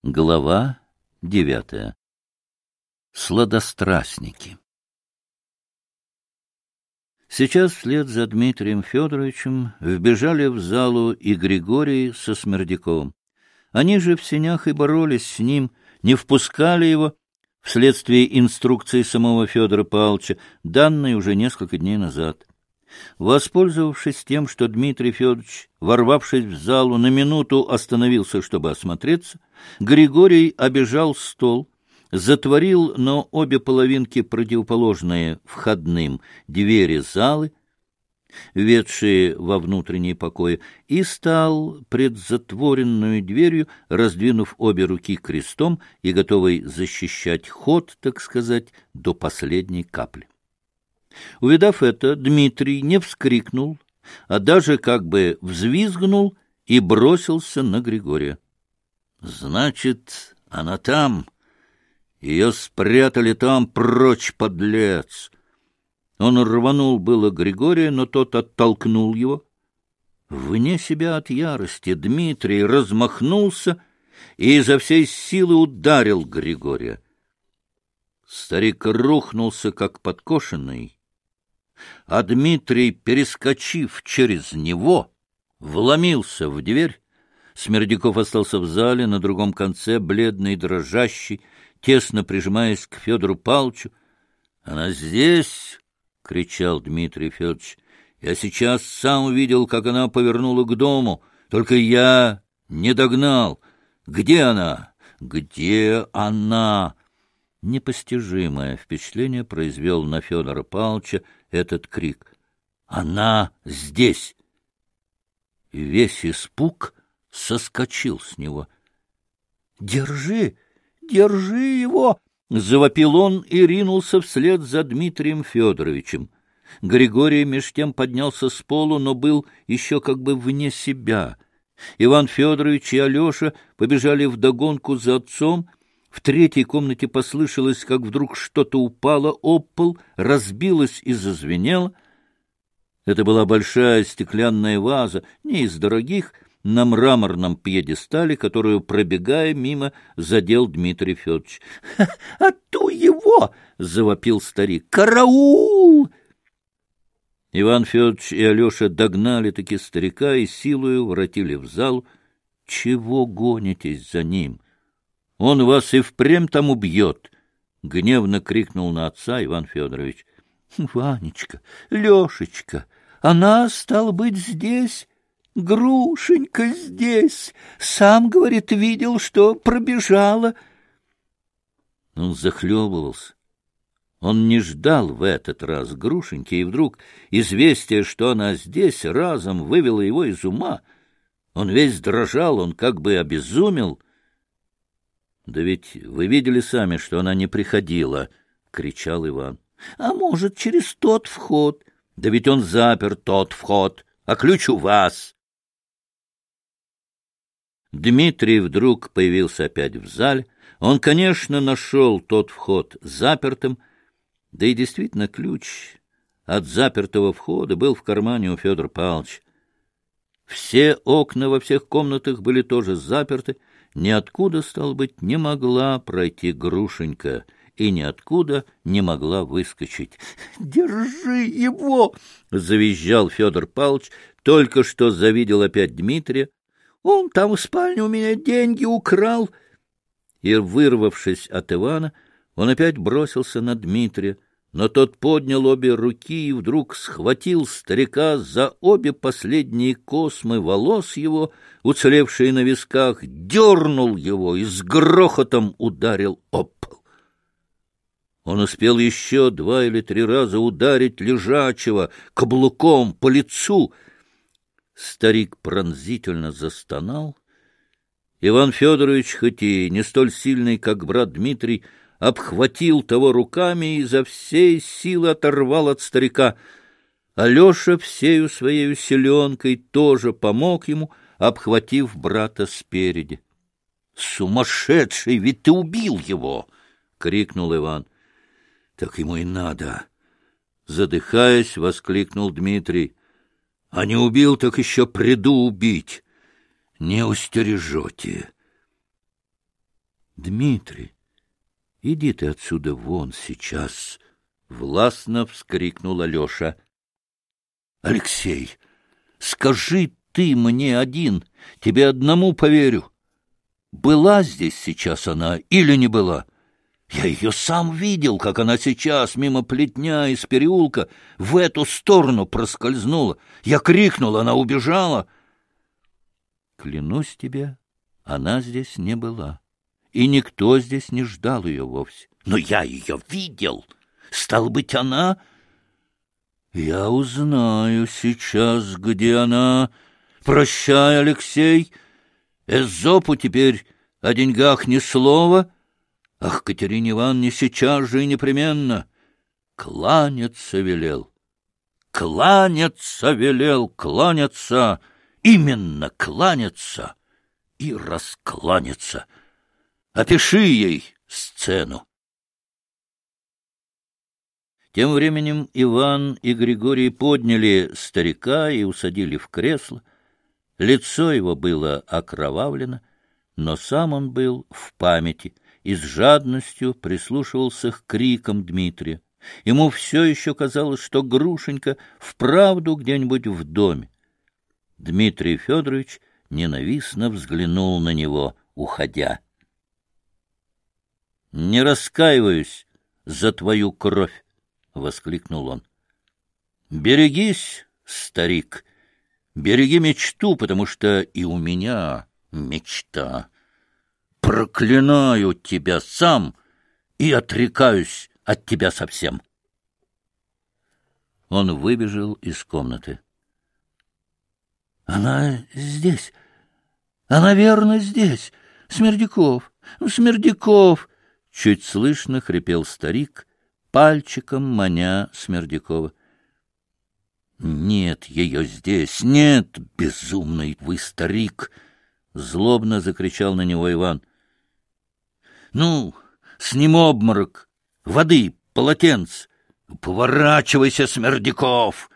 Глава 9. Сладострастники. Сейчас вслед за Дмитрием Федоровичем вбежали в залу и Григорий со Смердяковым. Они же в сенях и боролись с ним, не впускали его вследствие инструкции самого Федора Павловича, данной уже несколько дней назад. Воспользовавшись тем, что Дмитрий Федорович, ворвавшись в залу, на минуту остановился, чтобы осмотреться, Григорий обежал стол, затворил на обе половинки противоположные входным двери залы, ведшие во внутренние покои, и стал пред затворенную дверью, раздвинув обе руки крестом и готовый защищать ход, так сказать, до последней капли. Увидав это, Дмитрий не вскрикнул, а даже как бы взвизгнул и бросился на Григория. — Значит, она там. Ее спрятали там, прочь, подлец! Он рванул было Григория, но тот оттолкнул его. Вне себя от ярости Дмитрий размахнулся и изо всей силы ударил Григория. Старик рухнулся, как подкошенный, а Дмитрий, перескочив через него, вломился в дверь. Смердяков остался в зале, на другом конце, бледный, дрожащий, тесно прижимаясь к Федору Павловичу. — Она здесь! — кричал Дмитрий Федорович. — Я сейчас сам увидел, как она повернула к дому, только я не догнал. Где она? Где она? Непостижимое впечатление произвел на Федора Павловича этот крик. «Она здесь!» И весь испуг соскочил с него. «Держи! Держи его!» — завопил он и ринулся вслед за Дмитрием Федоровичем. Григорий меж тем поднялся с полу, но был еще как бы вне себя. Иван Федорович и Алеша побежали вдогонку за отцом. В третьей комнате послышалось, как вдруг что-то упало об пол, разбилось и зазвенело. Это была большая стеклянная ваза, не из дорогих, на мраморном пьедестале, которую, пробегая мимо, задел Дмитрий Федорович. — Ату его! — завопил старик. — Караул! Иван Федорович и Алеша догнали-таки старика и силою воротили в зал. — Чего гонитесь за ним? Он вас и впрямь там убьет! — гневно крикнул на отца Иван Федорович. — Ванечка, Лешечка, она, стала быть, здесь? Грушенька здесь! Сам, говорит, видел, что пробежала. Он захлебывался. Он не ждал в этот раз Грушеньки, и вдруг известие, что она здесь, разом вывело его из ума. Он весь дрожал, он как бы обезумел. — Да ведь вы видели сами, что она не приходила, — кричал Иван. — А может, через тот вход? — Да ведь он запер тот вход, а ключ у вас. Дмитрий вдруг появился опять в зале. Он, конечно, нашел тот вход запертым, да и действительно ключ от запертого входа был в кармане у Федора Павловича. Все окна во всех комнатах были тоже заперты. Ниоткуда, стало быть, не могла пройти Грушенька, и ниоткуда не могла выскочить. — Держи его! — завизжал Федор Павлович, только что завидел опять Дмитрия. — Он там в спальне у меня деньги украл. И, вырвавшись от Ивана, он опять бросился на Дмитрия, но тот поднял обе руки и вдруг схватил старика за обе последние космы волос его, уцелевшие на висках, дернул его и с грохотом ударил об пол. Он успел еще 2 или 3 раза ударить лежачего каблуком по лицу. Старик пронзительно застонал. Иван Федорович, хоть и не столь сильный, как брат Дмитрий, обхватил того руками и изо всей силы оторвал от старика. Алеша всею своею силенкой тоже помог ему, обхватив брата спереди. — Сумасшедший! Ведь ты убил его! — крикнул Иван. — Так ему и надо! — задыхаясь, воскликнул Дмитрий. — А не убил, так еще приду убить! Не устережете! Дмитрий, иди ты отсюда вон сейчас! — властно вскрикнул Алеша. — Алексей, скажи ты мне один, тебе одному поверю. Была здесь сейчас она или не была? Я ее сам видел, как она сейчас мимо плетня из переулка в эту сторону проскользнула. Я крикнул, она убежала. Клянусь тебе, она здесь не была, и никто здесь не ждал ее вовсе. Но я ее видел. Стало быть, она... Я узнаю сейчас, где она. Прощай, Алексей. Эзопу теперь о деньгах ни слова. Ах, Катерине Ивановне сейчас же и непременно. Кланяться велел. Кланяться велел, кланяться. Именно кланяться и раскланяться. Опиши ей сцену. Тем временем Иван и Григорий подняли старика и усадили в кресло. Лицо его было окровавлено, но сам он был в памяти и с жадностью прислушивался к крикам Дмитрия. Ему все еще казалось, что Грушенька вправду где-нибудь в доме. Дмитрий Федорович ненавистно взглянул на него, уходя. — Не раскаиваюсь за твою кровь! — воскликнул он. — Берегись, старик, береги мечту, потому что и у меня мечта. Проклинаю тебя сам и отрекаюсь от тебя совсем. Он выбежал из комнаты. — Она здесь, она верно здесь, Смердяков, Смердяков! — чуть слышно хрипел старик, пальчиком маня Смердякова. — Нет ее здесь, нет, безумный вы старик! — злобно закричал на него Иван. — Ну, с ним обморок, воды, полотенце. Поворачивайся, Смердяков!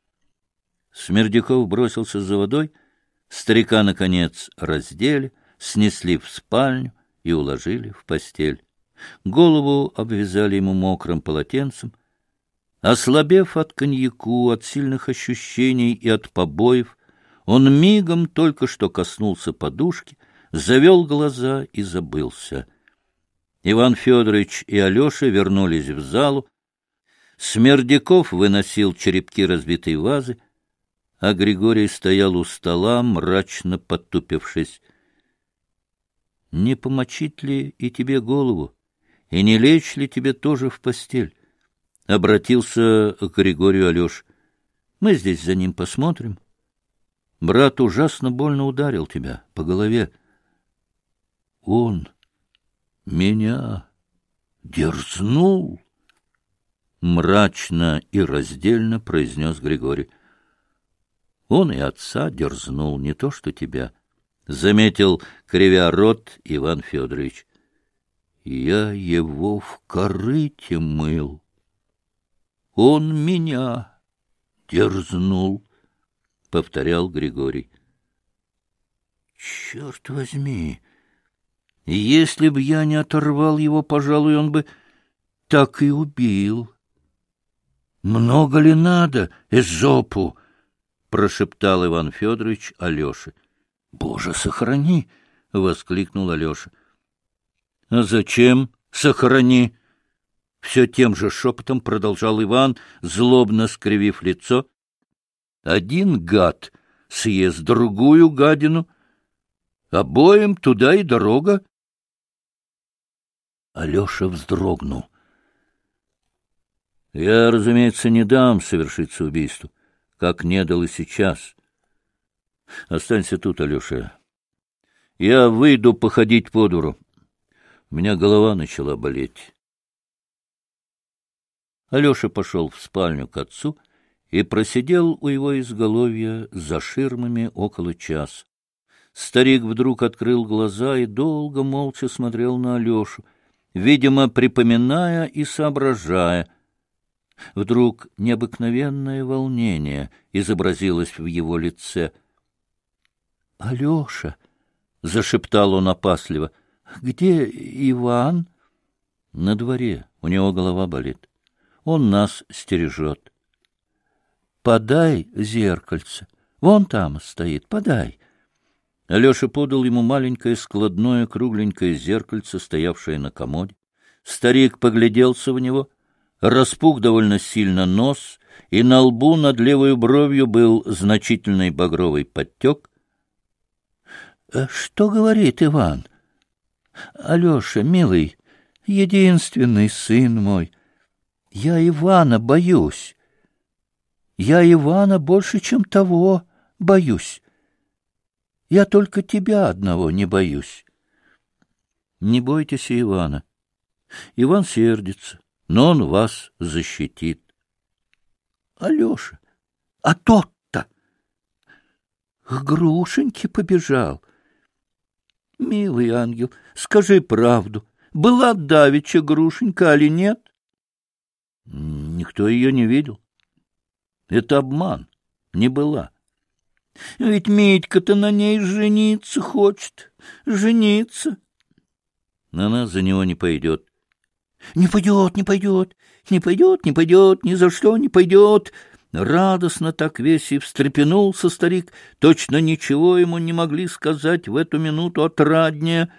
Смердяков бросился за водой. Старика, наконец, раздели, снесли в спальню и уложили в постель. Голову обвязали ему мокрым полотенцем. Ослабев от коньяку, от сильных ощущений и от побоев, он мигом только что коснулся подушки, завел глаза и забылся. Иван Федорович и Алеша вернулись в залу. Смердяков выносил черепки разбитой вазы, а Григорий стоял у стола, мрачно потупившись. — Не помочить ли и тебе голову? И не лечь ли тебе тоже в постель? — обратился к Григорию Алеша. — Мы здесь за ним посмотрим. Брат ужасно больно ударил тебя по голове. — Он меня дерзнул? — мрачно и раздельно произнес Григорий. — Он и отца дерзнул, не то что тебя, — заметил, кривя рот, Иван Федорович. — Я его в корыте мыл. Он меня дерзнул, — повторял Григорий. — Черт возьми! Если б я не оторвал его, пожалуй, он бы так и убил. — Много ли надо, Эзопу? — прошептал Иван Федорович Алёше. — Боже, сохрани! — воскликнул Алеша. — А зачем сохрани? — все тем же шепотом продолжал Иван, злобно скривив лицо. — Один гад съест другую гадину. Обоим туда и дорога. Алеша вздрогнул. — Я, разумеется, не дам совершиться убийству, как не дал и сейчас. Останься тут, Алеша. Я выйду походить по двору. У меня голова начала болеть. Алеша пошел в спальню к отцу и просидел у его изголовья за ширмами около часа. Старик вдруг открыл глаза и долго молча смотрел на Алешу, видимо, припоминая и соображая. Вдруг необыкновенное волнение изобразилось в его лице. — Алеша! — зашептал он опасливо. — Где Иван? — На дворе, у него голова болит. Он нас стережет. — Подай зеркальце. Вон там стоит, подай. Алеша подал ему маленькое складное кругленькое зеркальце, стоявшее на комоде. Старик погляделся в него, распух довольно сильно нос, и на лбу над левой бровью был значительный багровый подтек. — Что говорит Иван? — Алеша, милый, единственный сын мой, я Ивана боюсь. Я Ивана больше, чем того, боюсь. Я только тебя одного не боюсь. Не бойтесь Ивана. Иван сердится, но он вас защитит. Алеша, а тот-то к Грушеньке побежал. Милый ангел, скажи правду, была давеча Грушенька, али нет? Никто ее не видел. Это обман, не была. Ведь Митька-то на ней жениться хочет, жениться. Она за него не пойдет. Не пойдет, не пойдет, не пойдет, не пойдет, ни за что не пойдет. Радостно так весь и встрепенулся старик. Точно ничего ему не могли сказать в эту минуту отраднее.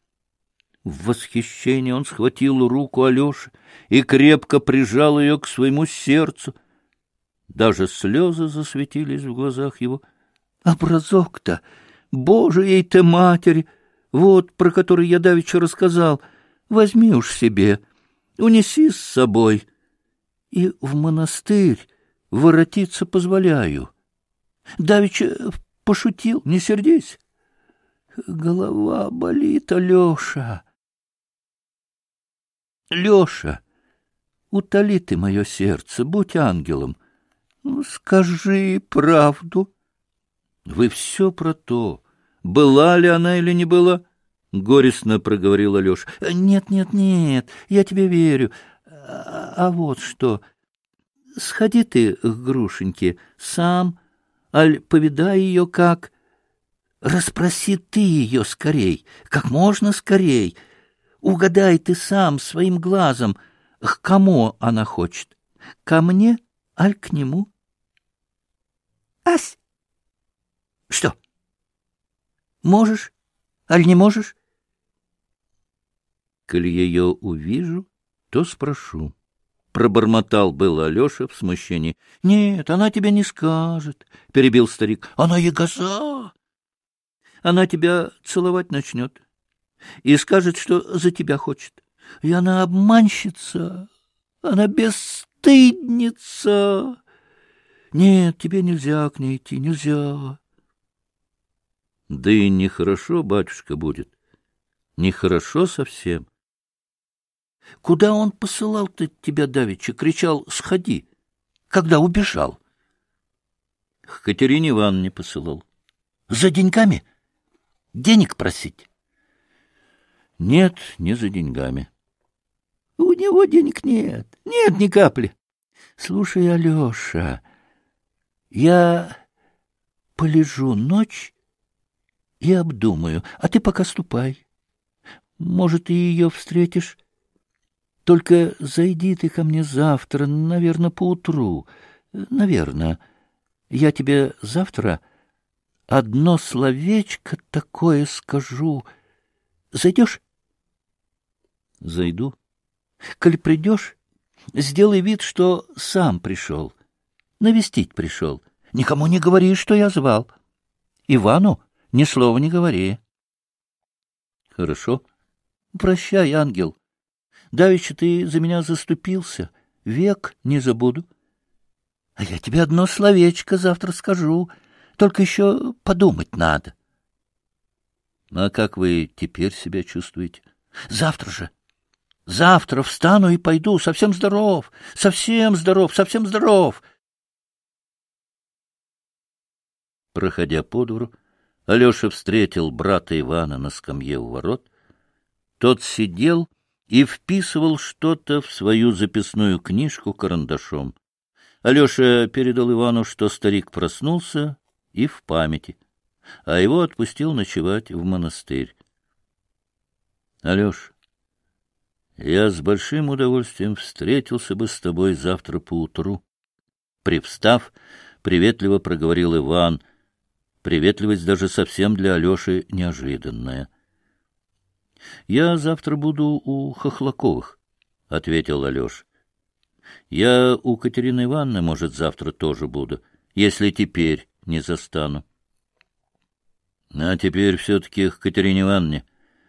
В восхищении он схватил руку Алеши и крепко прижал ее к своему сердцу. Даже слезы засветились в глазах его. Образок-то, Божией ты матери, вот про который я давеча рассказал, возьми уж себе, унеси с собой. И в монастырь воротиться позволяю. Давеча пошутил, не сердись. Голова болит, Алеша. Леша, утоли ты мое сердце, будь ангелом. Ну, скажи правду. Вы все про то, была ли она или не была? Горестно проговорил Алеша. Нет, нет, нет, я тебе верю. А вот что, сходи ты к Грушеньке сам, аль повидай ее как. Расспроси ты ее скорей, как можно скорей. Угадай ты сам своим глазом, к кому она хочет. Ко мне, аль к нему? Ась! Что? Можешь, аль не можешь? Коль ее увижу, то спрошу. Пробормотал было Алеша в смущении. — Нет, она тебе не скажет, — перебил старик. — Она ягоза. Она тебя целовать начнет и скажет, что за тебя хочет. И она обманщица, она бесстыдница. Нет, тебе нельзя к ней идти, нельзя. Да и нехорошо, батюшка, будет. Нехорошо совсем. Куда он посылал-то тебя давеча? Кричал: сходи, когда убежал. К Катерине Ивановне посылал. За деньгами? Денег просить? Нет, не за деньгами. У него денег нет, нет ни капли. Слушай, Алеша, я полежу ночь и обдумаю, а ты пока ступай. Может, и ее встретишь. Только зайди ты ко мне завтра, наверное, поутру. Наверное. Я тебе завтра одно словечко такое скажу. Зайдешь? Зайду. Коль придешь, сделай вид, что сам пришел. Навестить пришел. Никому не говори, что я звал. Ивану ни слова не говори. Хорошо. Прощай, ангел. Давеча ты за меня заступился. Век не забуду. А я тебе одно словечко завтра скажу. Только еще подумать надо. А как вы теперь себя чувствуете? Завтра же. Завтра встану и пойду. Совсем здоров, совсем здоров, совсем здоров. Проходя по двору, Алеша встретил брата Ивана на скамье у ворот. Тот сидел и вписывал что-то в свою записную книжку карандашом. Алеша передал Ивану, что старик проснулся и в памяти, а его отпустил ночевать в монастырь. Алеш, я с большим удовольствием встретился бы с тобой завтра поутру. Привстав, приветливо проговорил Иван. Приветливость даже совсем для Алеши неожиданная. — Я завтра буду у Хохлаковых, — ответил Алеша. — Я у Катерины Ивановны, может, завтра тоже буду, если теперь не застану. — А теперь все-таки к Катерине Ивановне.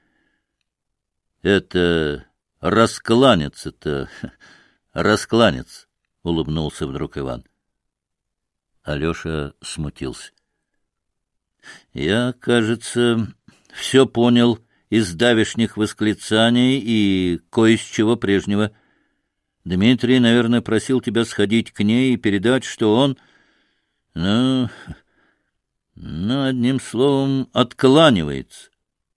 Это раскланяться-то, раскланяться, — улыбнулся вдруг Иван. Алеша смутился. — Я, кажется, все понял из давешних восклицаний и кое с чего прежнего. Дмитрий, наверное, просил тебя сходить к ней и передать, что он, ну, одним словом, откланивается.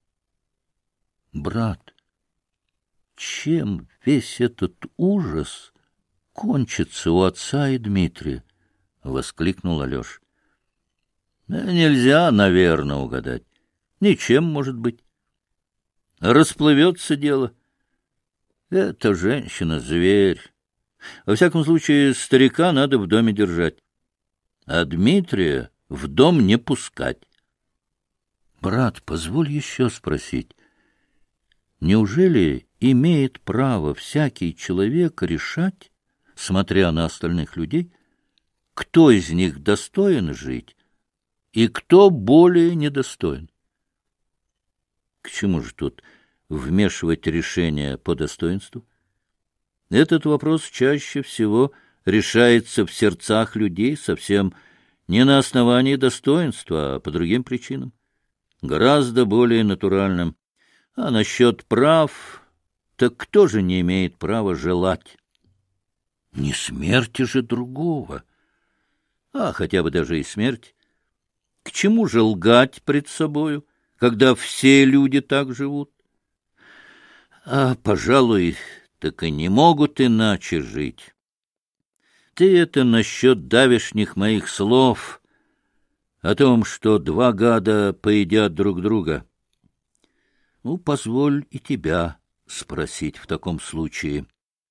Брат, чем весь этот ужас кончится у отца и Дмитрия? — воскликнул Алеша. — Нельзя, наверное, угадать. Ничем, может быть. Расплывется дело. Эта женщина-зверь. Во всяком случае, старика надо в доме держать, а Дмитрия в дом не пускать. Брат, позволь еще спросить. Неужели имеет право всякий человек решать, смотря на остальных людей, кто из них достоин жить и кто более недостоин? К чему же тут вмешивать решение по достоинству? Этот вопрос чаще всего решается в сердцах людей совсем не на основании достоинства, а по другим причинам, гораздо более натуральным. А насчет прав, так кто же не имеет права желать? Не смерти же другого, а хотя бы даже и смерть. К чему же лгать пред собою, когда все люди так живут? А, пожалуй, так и не могут иначе жить. Ты это насчет давешних моих слов о том, что два гада поедят друг друга. Ну, позволь и тебя спросить в таком случае.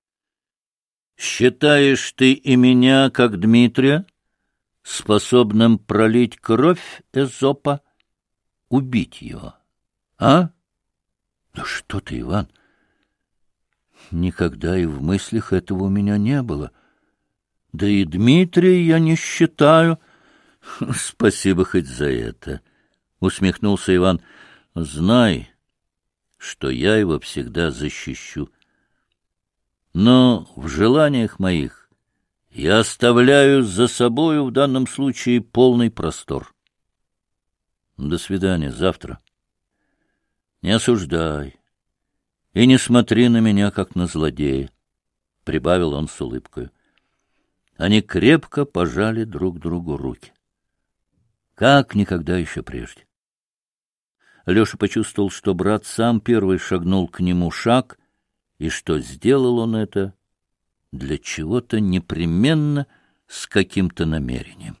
Считаешь ты и меня, как Дмитрия, способным пролить кровь Эзопа, убить его, а? Ну что ты, Иван? Никогда и в мыслях этого у меня не было. Да и Дмитрия я не считаю. Спасибо хоть за это, — усмехнулся Иван. Знай, что я его всегда защищу. Но в желаниях моих я оставляю за собою в данном случае полный простор. До свидания, завтра. Не осуждай и не смотри на меня, как на злодея, — прибавил он с улыбкой. Они крепко пожали друг другу руки, как никогда еще прежде. Леша почувствовал, что брат сам первый шагнул к нему шаг, и что сделал он это для чего-то непременно с каким-то намерением.